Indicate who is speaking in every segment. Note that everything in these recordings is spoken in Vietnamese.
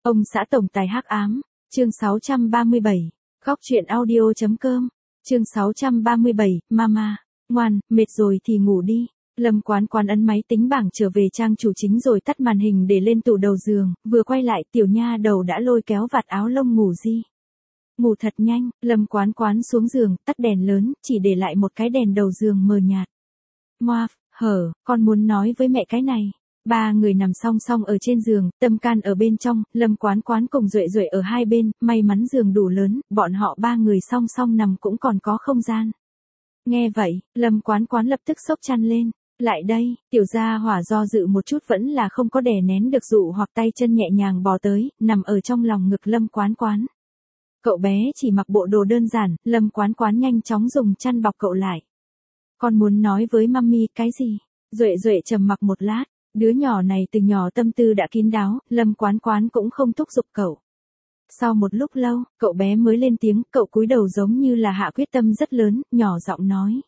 Speaker 1: Ông xã tổng tài hắc ám, chương 637, góc truyện audio.com, chương 637, Mama, ngoan, mệt rồi thì ngủ đi. Lâm Quán Quán ấn máy tính bảng trở về trang chủ chính rồi tắt màn hình để lên tủ đầu giường, vừa quay lại tiểu nha đầu đã lôi kéo vạt áo lông ngủ di. Ngủ thật nhanh, Lâm Quán Quán xuống giường, tắt đèn lớn, chỉ để lại một cái đèn đầu giường mờ nhạt. Ngoa, con muốn nói với mẹ cái này. Ba người nằm song song ở trên giường, Tâm Can ở bên trong, Lâm Quán Quán cùng Duệ Duệ ở hai bên, may mắn giường đủ lớn, bọn họ ba người song song nằm cũng còn có không gian. Nghe vậy, Lâm Quán Quán lập tức xốc chăn lên. Lại đây, tiểu gia hỏa do dự một chút vẫn là không có đè nén được dụ hoặc tay chân nhẹ nhàng bò tới, nằm ở trong lòng ngực Lâm Quán Quán. Cậu bé chỉ mặc bộ đồ đơn giản, Lâm Quán Quán nhanh chóng dùng chăn bọc cậu lại. Con muốn nói với mami cái gì? Duệ Duệ trầm mặc một lát, đứa nhỏ này từ nhỏ tâm tư đã kín đáo, Lâm Quán Quán cũng không thúc giục cậu. Sau một lúc lâu, cậu bé mới lên tiếng, cậu cúi đầu giống như là hạ quyết tâm rất lớn, nhỏ giọng nói.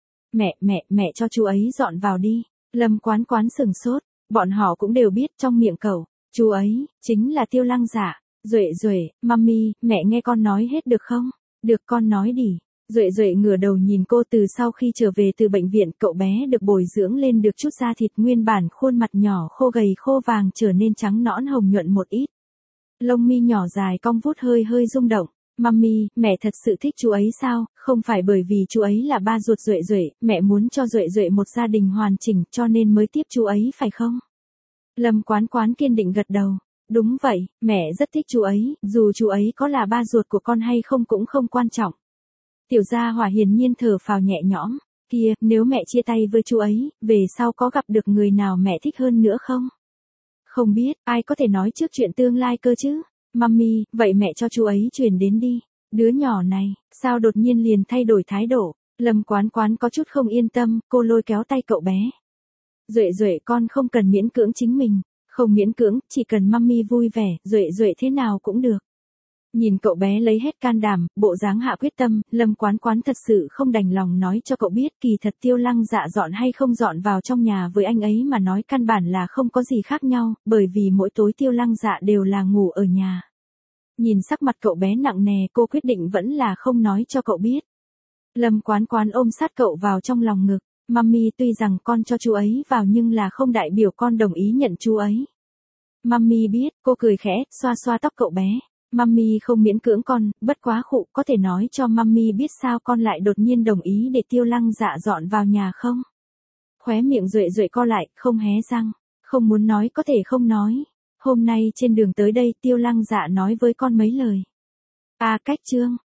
Speaker 1: Mẹ cho chú ấy dọn vào đi. Lâm Quán Quán sừng sốt, bọn họ cũng đều biết trong miệng cậu, chú ấy, chính là Tiêu Lăng Dạ. Duệ Duệ, mami, mẹ nghe con nói hết được không? Được con nói đi. Duệ Duệ ngửa đầu nhìn cô từ sau khi trở về từ bệnh viện, cậu bé được bồi dưỡng lên được chút da thịt nguyên bản khuôn mặt nhỏ khô gầy khô vàng trở nên trắng nõn hồng nhuận một ít. Lông mi nhỏ dài cong vút hơi hơi rung động. Mami, mẹ thật sự thích chú ấy sao? Không phải bởi vì chú ấy là ba ruột Duệ Duệ, mẹ muốn cho Duệ Duệ một gia đình hoàn chỉnh cho nên mới tiếp chú ấy phải không? Lâm Quán Quán kiên định gật đầu. Đúng vậy, mẹ rất thích chú ấy, dù chú ấy có là ba ruột của con hay không cũng không quan trọng. Tiểu gia hỏa hiển nhiên thở phào nhẹ nhõm. Kia, nếu mẹ chia tay với chú ấy, về sau có gặp được người nào mẹ thích hơn nữa không? Không biết, ai có thể nói trước chuyện tương lai cơ chứ? Mami, vậy mẹ cho chú ấy chuyển đến đi. Đứa nhỏ này, sao đột nhiên liền thay đổi thái độ? Lâm Quán Quán có chút không yên tâm, cô lôi kéo tay cậu bé. Duệ Duệ con không cần miễn cưỡng chính mình. Không miễn cưỡng, chỉ cần mami vui vẻ, Duệ Duệ thế nào cũng được. Nhìn cậu bé lấy hết can đảm, bộ dáng hạ quyết tâm, Lâm Quán Quán thật sự không đành lòng nói cho cậu biết kỳ thật Tiêu Lăng Dạ dọn hay không dọn vào trong nhà với anh ấy mà nói căn bản là không có gì khác nhau, bởi vì mỗi tối Tiêu Lăng Dạ đều là ngủ ở nhà. Nhìn sắc mặt cậu bé nặng nề, cô quyết định vẫn là không nói cho cậu biết. Lâm Quán Quán ôm sát cậu vào trong lòng ngực. Mami, tuy rằng con cho chú ấy vào nhưng là không đại biểu con đồng ý nhận chú ấy. Mami biết, cô cười khẽ, xoa xoa tóc cậu bé. Mami không miễn cưỡng con, bất quá khụ, có thể nói cho mami biết sao con lại đột nhiên đồng ý để Tiêu Lăng Dạ dọn vào nhà không? Khóe miệng Duệ Duệ co lại, không hé răng. Không muốn nói có thể không nói. Hôm nay trên đường tới đây Tiêu Lăng Dạ nói với con mấy lời. Cách chương.